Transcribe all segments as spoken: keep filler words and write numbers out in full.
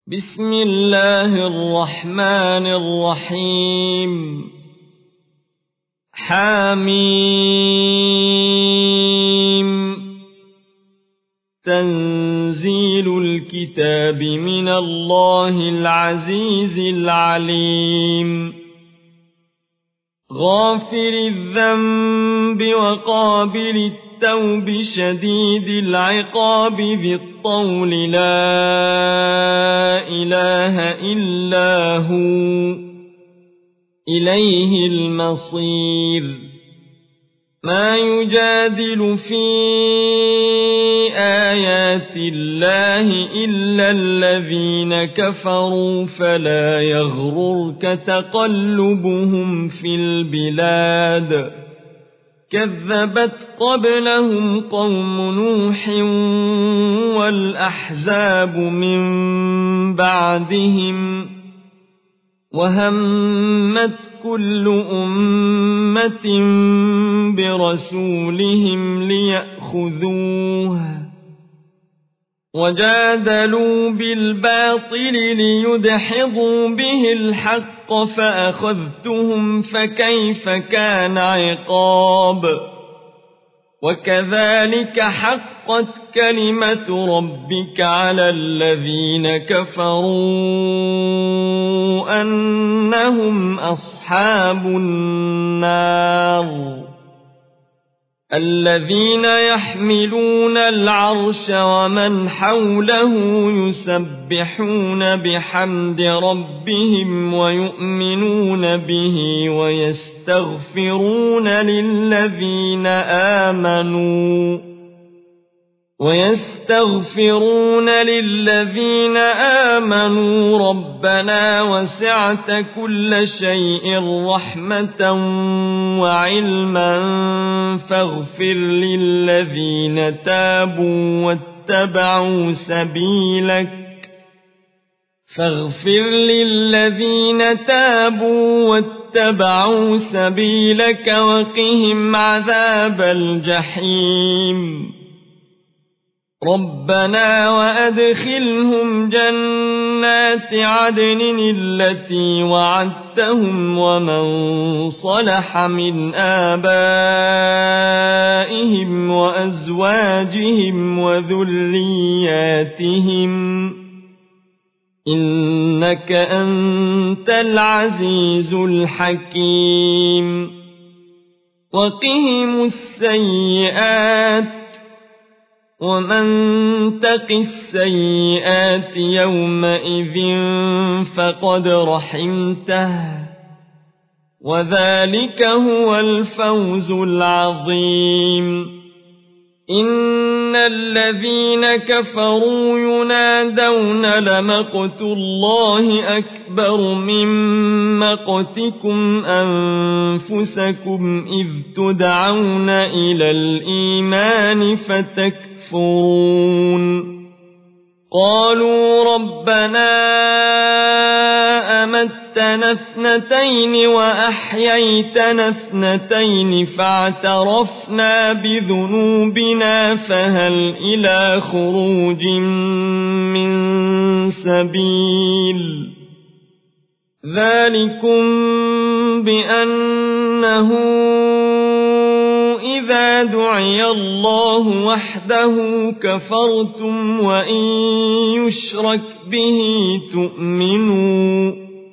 بسم الله الرحمن الرحيم حميم تنزيل الكتاب من الله العزيز العليم غافر الذنب وقابل التوب شديد العقاب ذي الطول لا إله إلا هو إليه المصير ما يجادل في آيات الله إلا الذين كفروا فلا يغررك تقلبهم في البلاد كذبت قبلهم قوم نوح والأحزاب من بعدهم وهمت كل أمة برسولهم ليأخذوه وجادلوا بالباطل ليدحضوا به الحق فأخذتهم فكيف كان عقاب وكذلك حقت كلمة ربك على الذين كفروا أنهم أصحاب النار الذين يحملون العرش ومن حوله يسبحون بحمد ربهم ويؤمنون به ويستغفرون للذين آمنوا ويستغفرون للذين آمنوا ربنا وسعت كل شيء رحمة وعلما فاغفر للذين تابوا واتبعوا سبيلك فاغفر للذين تابوا واتبعوا سبيلك وقهم عذاب الجحيم ربنا وأدخلهم جنات عدن التي وعدتهم ومن صلح من آبائهم وأزواجهم وذرياتهم إنك أنت العزيز الحكيم وقهم السيئات ومن تق السيئات يومئذ فقد رحمته وذلك هو الفوز العظيم إن الذين كفروا ينادون لمقت الله أكبر من مقتكم أنفسكم إذ تدعون إلى الإيمان فتكفرون قالوا ربنا أمتنا اثنتين وأحييتنا اثنتين فاعترفنا بذنوبنا فهل إلى خروج من سبيل ذلكم بأنه إذا دعي الله وحده كفرتم وإن يشرك به تؤمنوا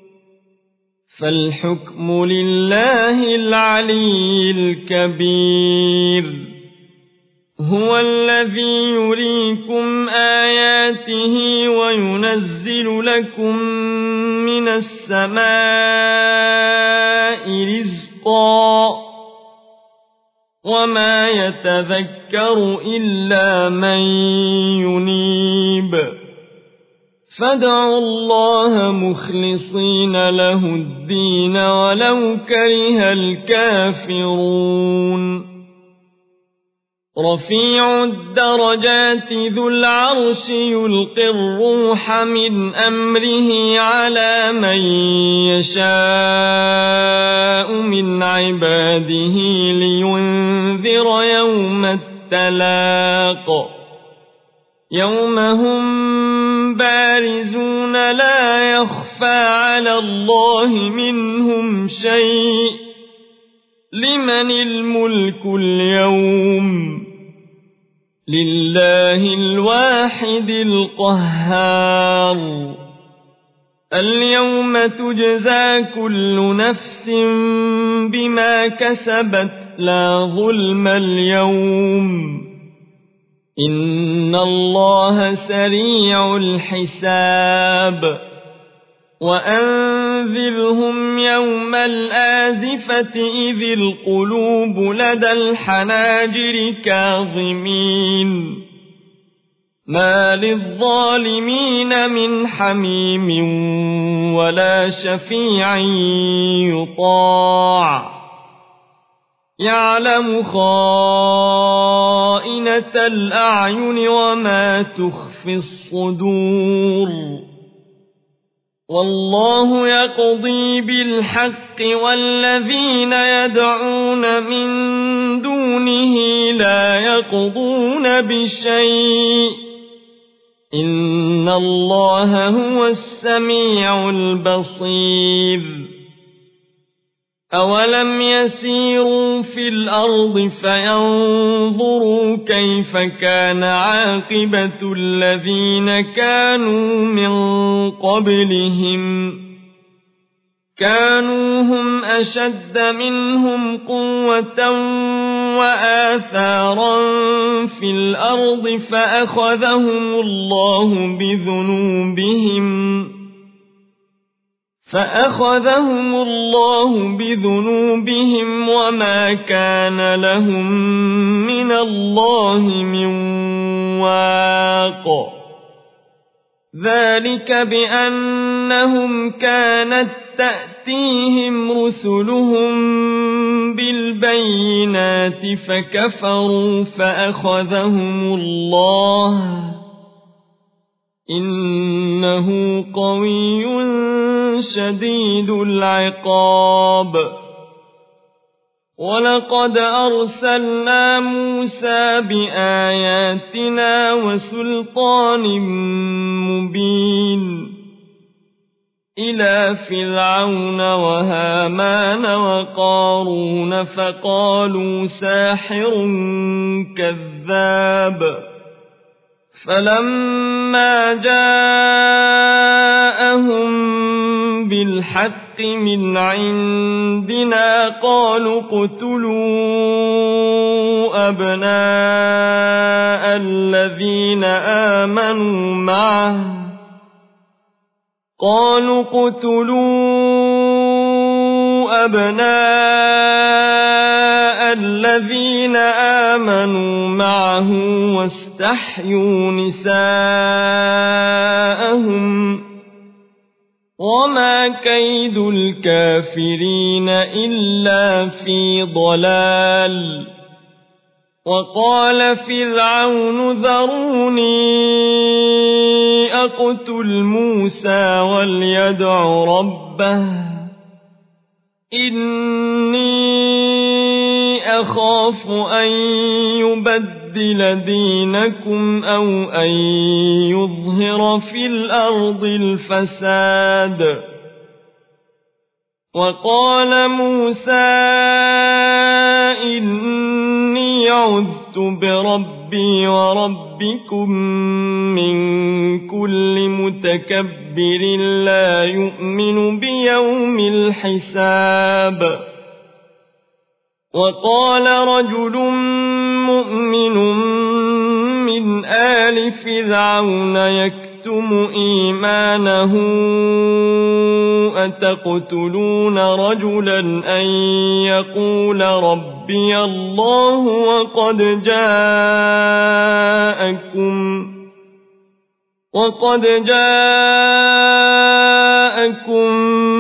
فالحكم لله العلي الكبير هو الذي يريكم آياته وينزل لكم من السماء رزقا وما يتذكر إلا من ينيب فادعوا الله مخلصين له الدين ولو كره الكافرون رفيع الدرجات ذو العرش يلقي الروح من أمره على من يشاء من عباده لينذر يوم التلاق يوم هم بارزون لا يخفى على الله منهم شيء لمن الملك اليوم لله الواحد القهار اليوم تجزى كل نفس بما كسبت لا ظلم اليوم إن الله سريع الحساب وأنذرهم يوم الآزفة إذ القلوب لدى الحناجر كاظمين ما للظالمين من حميم ولا شفيع يطاع يعلم خائنة الأعين وما تخفي الصدور والله يقضي بالحق والذين يدعون من دونه لا يقضون بشيء إن الله هو السميع البصير أولم يسيروا في الأرض فينظروا كيف كان عاقبة الذين كانوا من قبلهم كانوا هم أشد منهم قوة وآثارا في الأرض فأخذهم الله بذنوبهم فأخذهم الله بذنوبهم وما كان لهم من الله من واق ذلك بأنهم كانت تأتيهم رسلهم بالبينات فكفروا فأخذهم الله إنه قوي شديد العقاب ولقد أرسلنا موسى بآياتنا وسلطان مبين إلى فرعون وهامان وقارون فقالوا ساحر كذاب فلما جاءهم بالحق من عندنا قالوا اقتلوا أبناء الذين آمنوا معه قالوا اقتلوا أبناء الذين آمنوا معه واستحيوا نساءهم وما كيد الكافرين إلا في ضلال وقال فرعون ذروني أقتل موسى وليدع ربه إني أخاف أن يبدل دينكم أو أن يظهر في الأرض الفساد وقال موسى إني عذت بربي وربكم من كل متكبر لا يؤمن بيوم الحساب وقال رجل مؤمن من آل فرعون يكتم إيمانه أتقتلون رجلا أن يقول ربي الله وقد جاءكم وقد جاءكم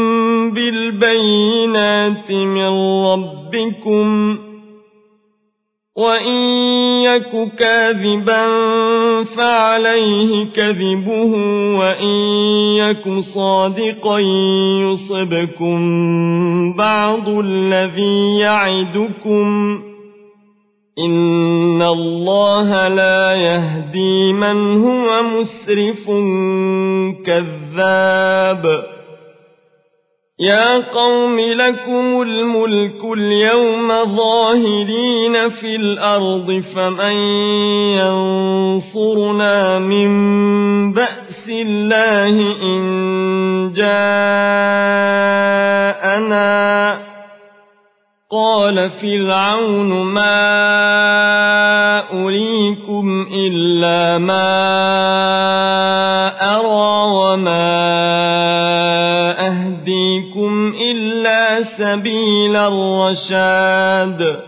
بالبينات من ربكم وإن يك كاذبا فعليه كذبه وإن يك صادقا يصبكم بعض الذي يعدكم إن الله لا يهدي من هو مسرف كذاب يا قوم لكم الملك اليوم ظاهرين في الأرض فمن ينصرنا من بأس الله إن جاءنا قال فرعون ما أريكم إلا ما أرى وما أهديكم إلا سبيل الرشاد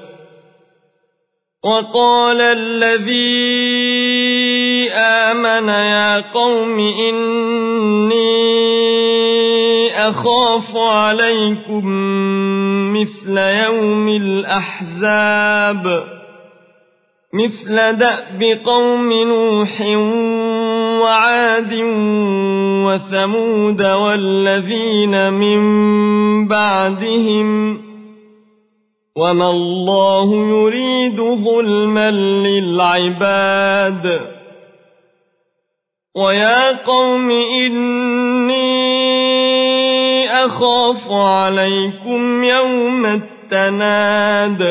وقال الذي آمن يا قوم إني أخاف عليكم مثل يوم الأحزاب مثل دأب قوم نوح وعاد وثمود والذين من بعدهم وما الله يريد ظلما للعباد ويا قوم إني أخاف عليكم يوم التناد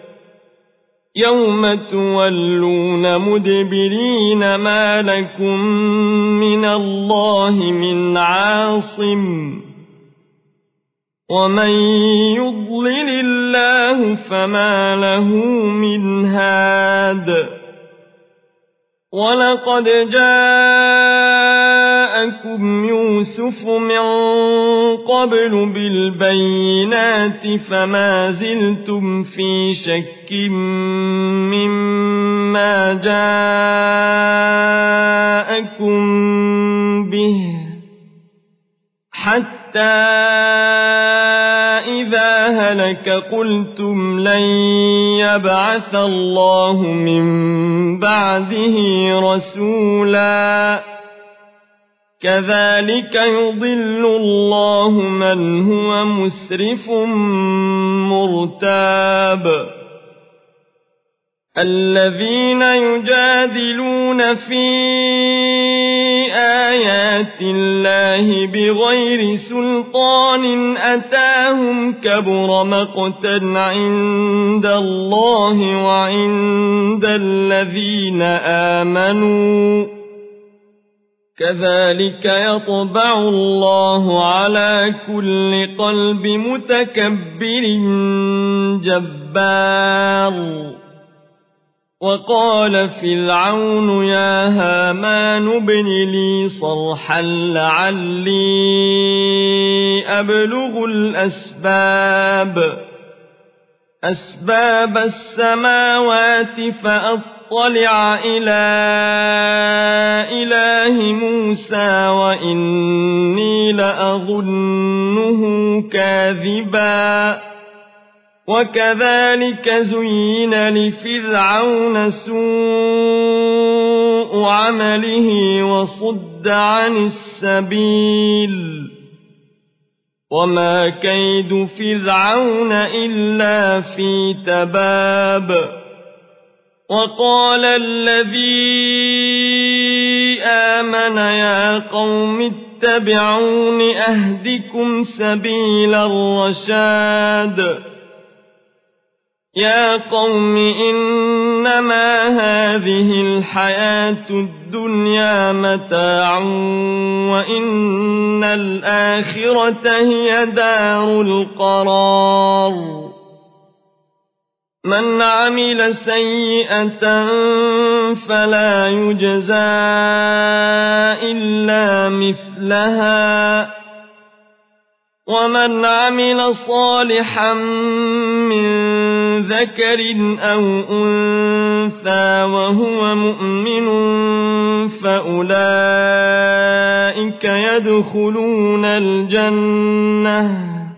يوم تولون مدبرين ما لكم من الله من عاصم ومن يضلل الله فما له من هاد ولقد جاءكم يوسف من قبل بالبينات فما زلتم في شك مما جاءكم به حتى إذا هلك قلتم لن يبعث الله من بعده رسولا كذلك يضل الله من هو مسرف مرتاب الذين يجادلون في آيات الله بغير سلطان أتاهم كبر مقتا عند الله وعند الذين آمنوا كذلك يطبع الله على كل قلب متكبر جبار وقال فرعون يا هامان ابن لي صرحا لعلي أبلغ الأسباب أسباب السماوات فأطلع إلى إله موسى وإني لأظنه كاذبا وكذلك زين لفرعون سوء عمله وصد عن السبيل وما كيد فرعون إلا في تباب وقال الذي آمن يا قوم اتبعون أهدكم سبيل الرشاد يا قوم إنما هذه الحياة الدنيا متاع وإن الآخرة هي دار القرار من عمل سيئة فلا يجزى إلا مثلها ومن عمل صالحا من ذكر أو أنثى وهو مؤمن فأولئك يدخلون الجنة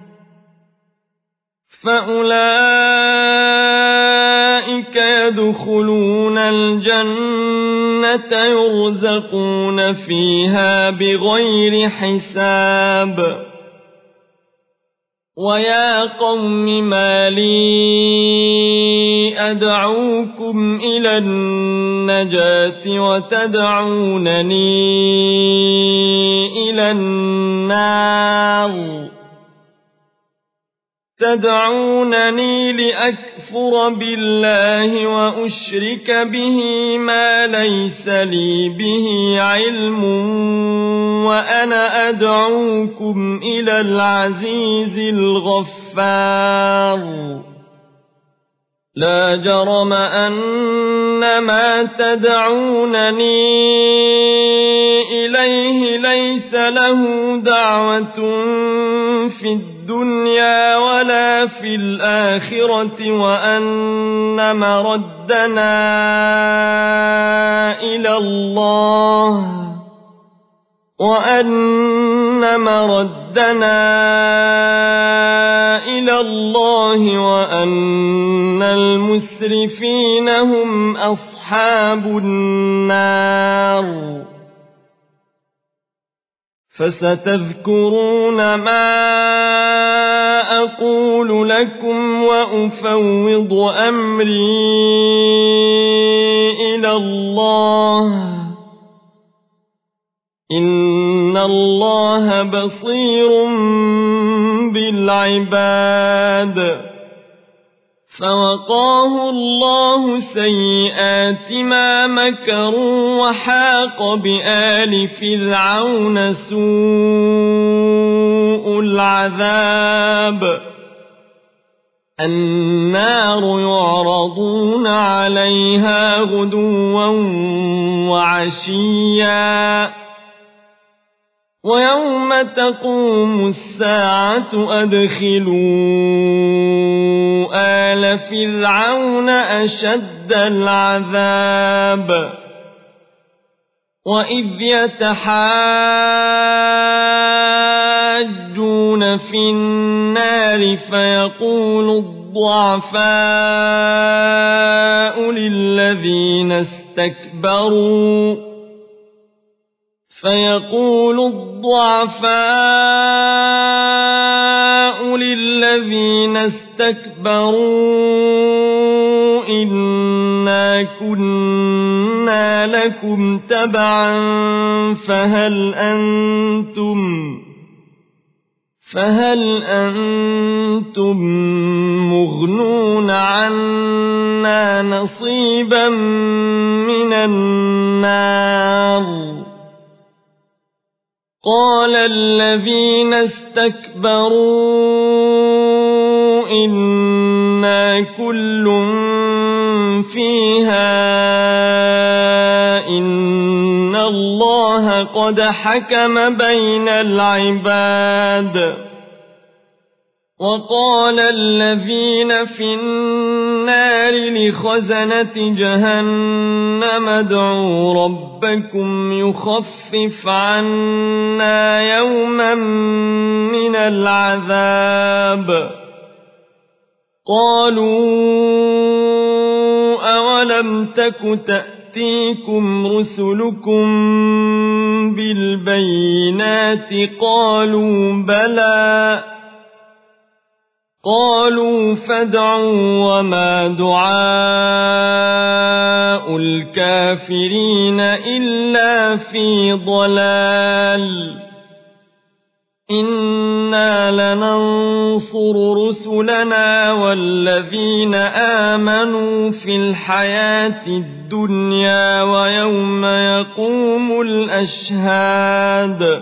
فأولئك يدخلون الجنة يرزقون فيها بغير حساب ويا قوم ما لي أدعوكم إلى النجاة وتدعونني إلى النار تدعونني لأكفر بالله وأشرك به ما ليس لي به علم وأنا أدعوكم إلى العزيز الغفار لا جرم أن ما تدعونني إليه ليس له دعوة في الدنيا ولا في الآخرة وأن مردنا إلى الله وأن مردنا إلى الله وأن المسرفين هم أصحاب النار فستذكرون ما أقول لكم وأفوض أمري إلى الله إن الله بصير بالعباد فوقاه الله سيئات ما مكروا وحاق بآل فرعون سوء العذاب النار يعرضون عليها غدوا وعشيا ويوم تقوم الساعة أدخلوا آل فرعون أشد العذاب وإذ يتحاجون في النار فيقول الضعفاء للذين استكبروا فيقول الضعفاء للذين استكبروا إنا كنا لكم تبعا فهل أنتم فهل أنتم مغنون عنا نصيبا من النار قال الذين استكبروا إنا كل فيها إن الله قد حكم بين العباد وقال الذين في النار لخزنة جهنم ادعوا ربكم يخفف عنا يوما من العذاب قالوا أولم تك تأتيكم رسلكم بالبينات قالوا بلى قالوا فادعوا وما دعاء الكافرين إلا في ضلال إنا لننصر رسلنا والذين آمنوا في الحياة الدنيا ويوم يقوم الأشهاد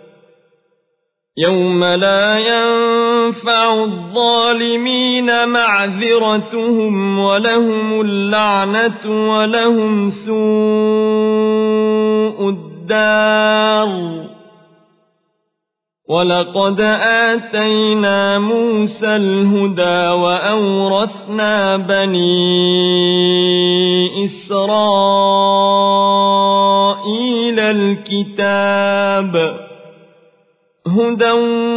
يوم لا ينفع الظالمين معذرتهم ولهم اللعنة ولهم سوء الدار ولقد آتينا موسى الهدى وأورثنا بني إسرائيل الكتاب هدى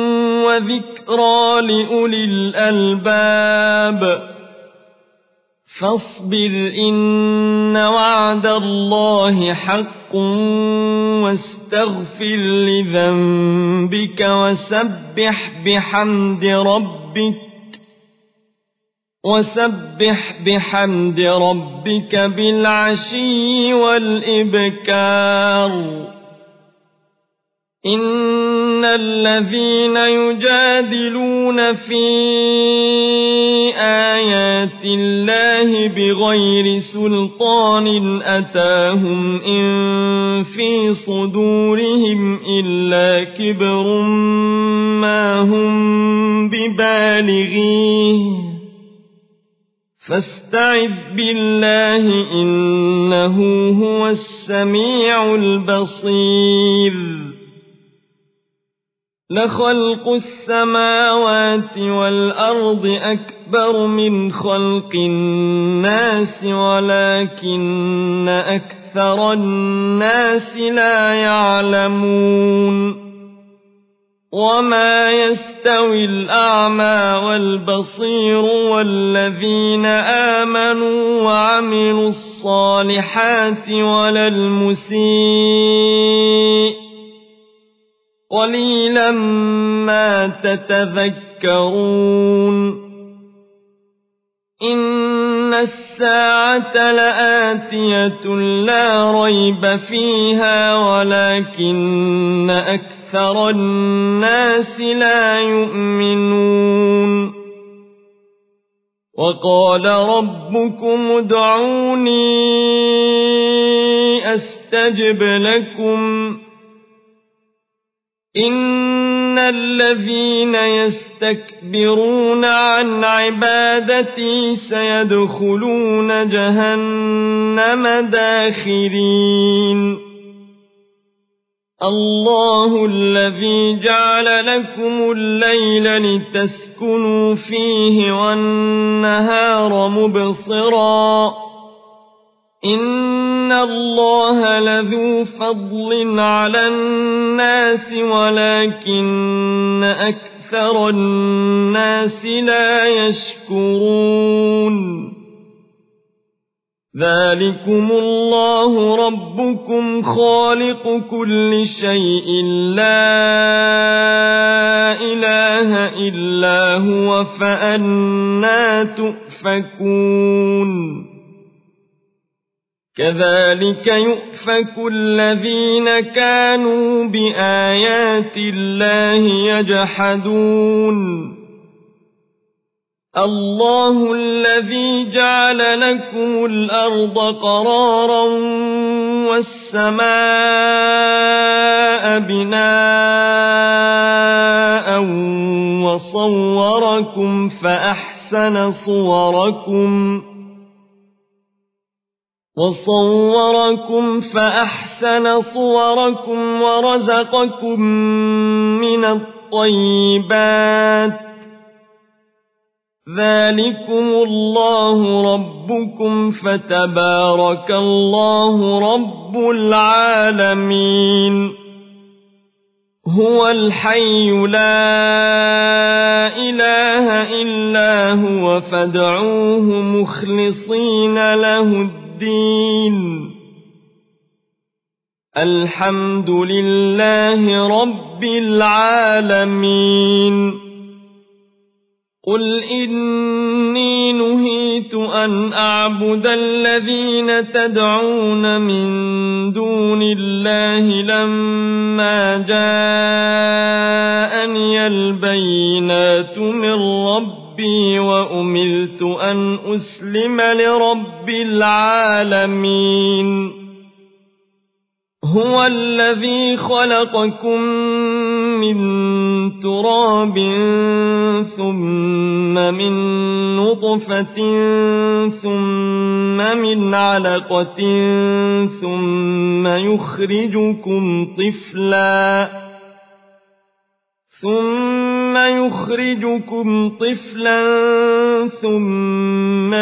وذكرى لأولي الألباب فاصبر إن وعد الله حق واستغفر لذنبك وسبح بحمد ربك وسبح بحمد ربك بالعشي والإبكار إن الذين يجادلون في آيات الله بغير سلطان أتاهم إن في صدورهم إلا كبر ما هم ببالغيه فاستعذ بالله إنه هو السميع البصير لخلق السماوات والأرض أكبر من خلق الناس ولكن أكثر الناس لا يعلمون وما يستوي الأعمى والبصير والذين آمنوا وعملوا الصالحات ولا المسيء قليلا ما تتذكرون إن الساعة لآتية لا ريب فيها ولكن أكثر الناس لا يؤمنون وقال ربكم ادعوني أستجب لكم إن الذين يستكبرون عن عبادتي سيدخلون جهنم داخرين الله الذي جعل لكم الليل لتسكنوا فيه والنهار مبصرا إن الله لذو فضل على الناس ولكن أكثر الناس لا يشكرون ذلكم الله ربكم خالق كل شيء لا إله إلا هو فأنى تؤفكون كذلك يؤفك الذين كانوا بآيات الله يجحدون الله الذي جعل لكم الأرض قرارا والسماء بناء وصوركم فأحسن صوركم وصوركم فأحسن صوركم ورزقكم من الطيبات ذلكم الله ربكم فتبارك الله رب العالمين هو الحي لا إله إلا هو فادعوه مخلصين له الدين الحمد لله رب العالمين قل إني نهيت أن أعبد الذين تدعون من دون الله لما جاءني البينات من ربي وأمرت أن أسلم لرب العالمين هو الذي خلقكم من تراب ثم من نطفة ثم من علقة ثم يخرجكم طفلا ثم يخرجكم طفلا ثم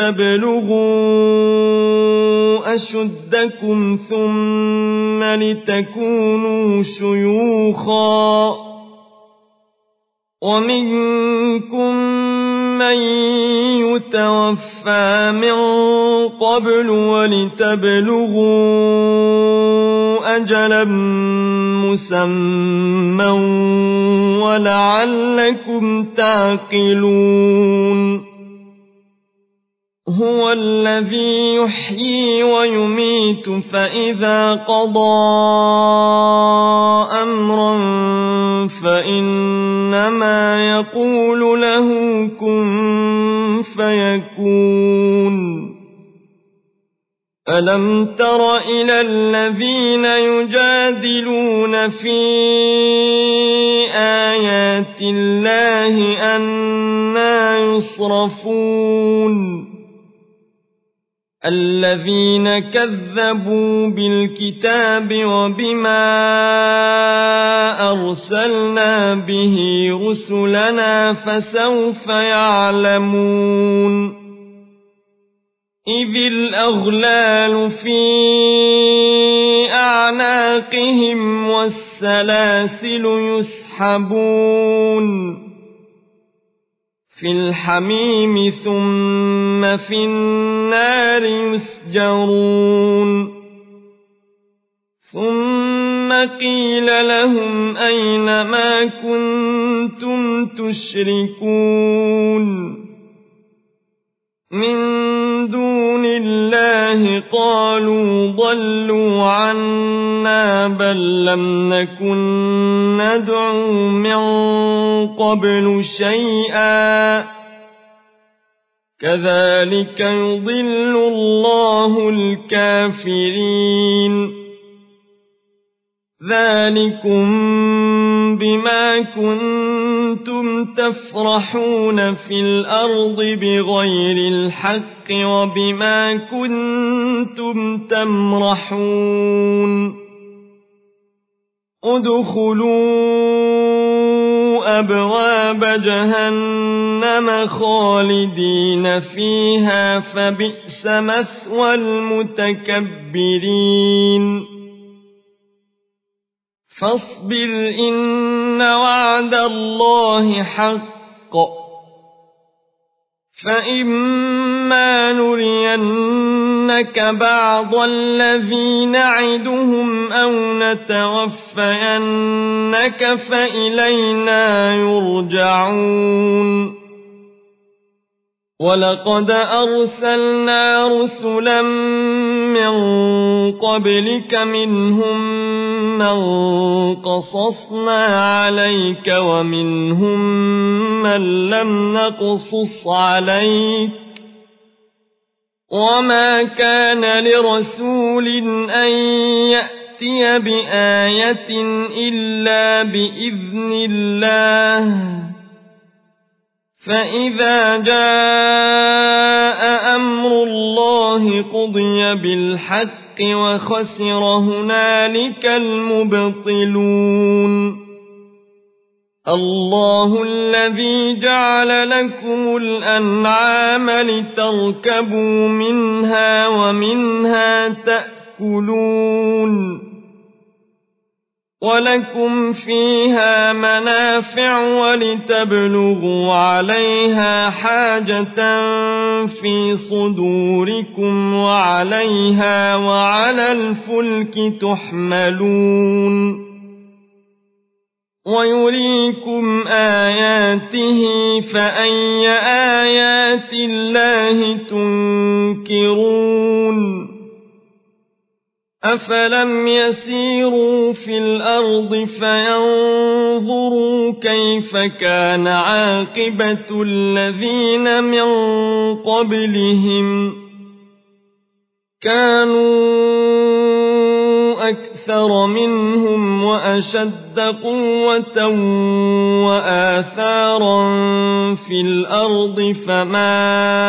لتبلغوا أشدكم ثم لتكونوا شيوخا ومنكم من يتوفى من قبل ولتبلغوا أجلا مسمى ولعلكم تعقلون هو الذي يحيي ويميت فإذا قضى أمرا فإنما يقول له كن فيكون ألم تر إلى الذين يجادلون في آيات الله أنى يصرفون الذين كذبوا بالكتاب وبما أرسلنا به رسلنا فسوف يعلمون إذ الأغلال في أعناقهم والسلاسل يسحبون في الحميم ثم في النار يسجرون ثم قيل لهم أين ما كنتم تشركون من دون الله قالوا ضلوا عنا بل لم نكن ندعو من قبل شيئا كذلك يضل الله الكافرين ذلكم بما كنتم تفرحون في الأرض بغير الحق وبما كنتم تمرحون ادخلوا أبواب جهنم خالدين فيها فبئس مثوى المتكبرين فاصبر إن وعد الله حق فإما نرينك بعض الذي نعدهم أو نتوفينك فإلينا يرجعون ولقد أرسلنا رسلا من قبلك منهم من قصصنا عليك ومنهم من لم نقصص عليك وما كان لرسول أن يأتي بآية إلا بإذن الله فإذا جاء أمر الله قضي بالحق وخسر هنالك المبطلون الله الذي جعل لكم الأنعام لتركبوا منها ومنها تأكلون ولكم فيها منافع ولتبلغوا عليها حاجة في صدوركم وعليها وعلى الفلك تحملون ويريكم آياته فأي آيات الله تنكرون أفلم يسيروا في الأرض فينظروا كيف كان عاقبة الذين من قبلهم كانوا أكثر منهم وأشد قوة وآثارا في الأرض فما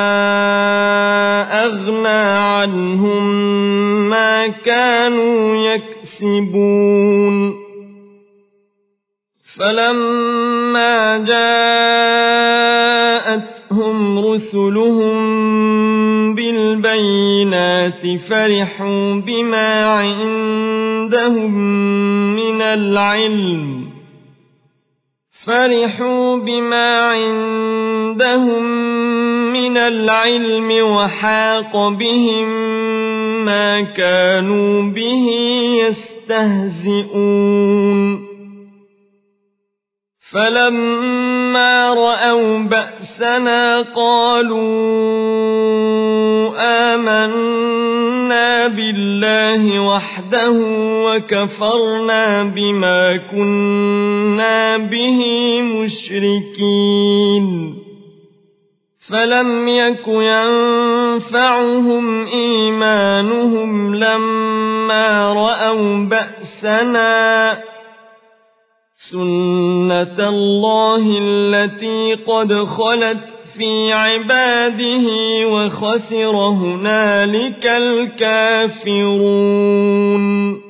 أغنى عنهم ما كانوا يكسبون فلما جاءتهم رسلهم بالبينات فرحوا بما عندهم من العلم فرحوا بما عندهم من العلم وحاق بهم ما كانوا به يستهزئون فلما رأوا بأسنا قالوا آمنا بالله وحده وكفرنا بما كنا به مشركين فلم يك ينفعهم إيمانهم لما رأوا بأسنا سنة الله التي قد خلت في عباده وخسر هنالك الكافرون